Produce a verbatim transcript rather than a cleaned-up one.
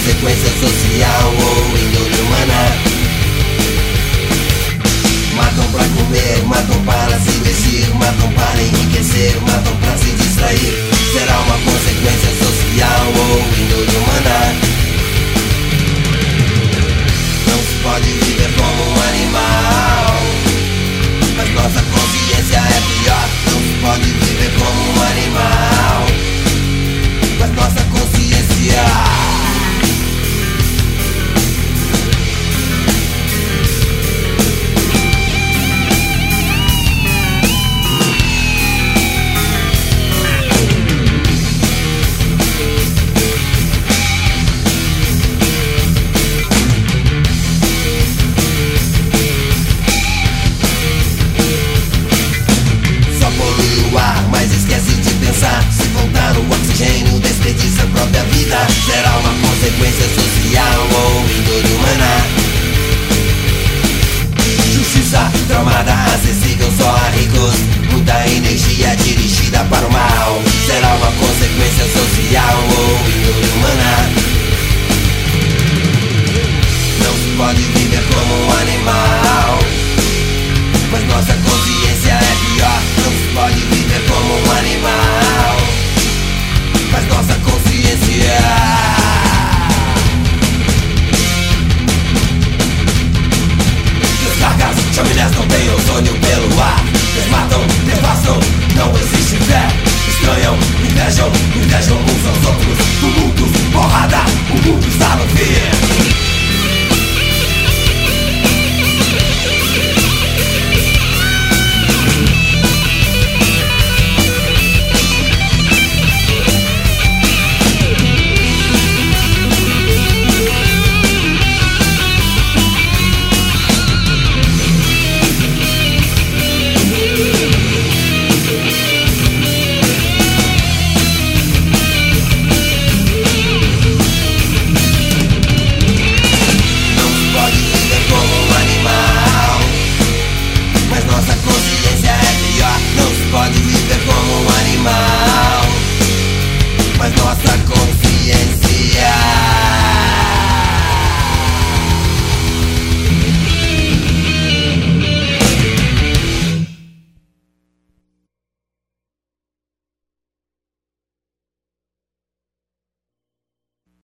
consequência social ou índole humana. Matam pra comer, matam para se vestir, matam para enriquecer, matam pra se distrair. Será uma consequência social ou índole humana. Não se pode viver como um animal, mas nossa consciência é pior. Não se pode viver como um animal, mas nossa consciência. Mas esquece de pensar, se faltar o oxigênio, desperdiça a própria vida. Será uma consequência social ou índole humana. Justiça tramada, acessível só a ricos, muita energia dirigida para o mal. Será uma consequência social ou índole humana. Não se pode viver como um animal, mas nossa consciência é pior. Não se pode viver como um animal, mas nossa consciência. Descargas, chaminés não tem ozônio pelo ar. Desmatam, devastam, não existe fé. Estranham, invejam, invejam uns aos outros. Tumultos, porrada, o mundo está no fim.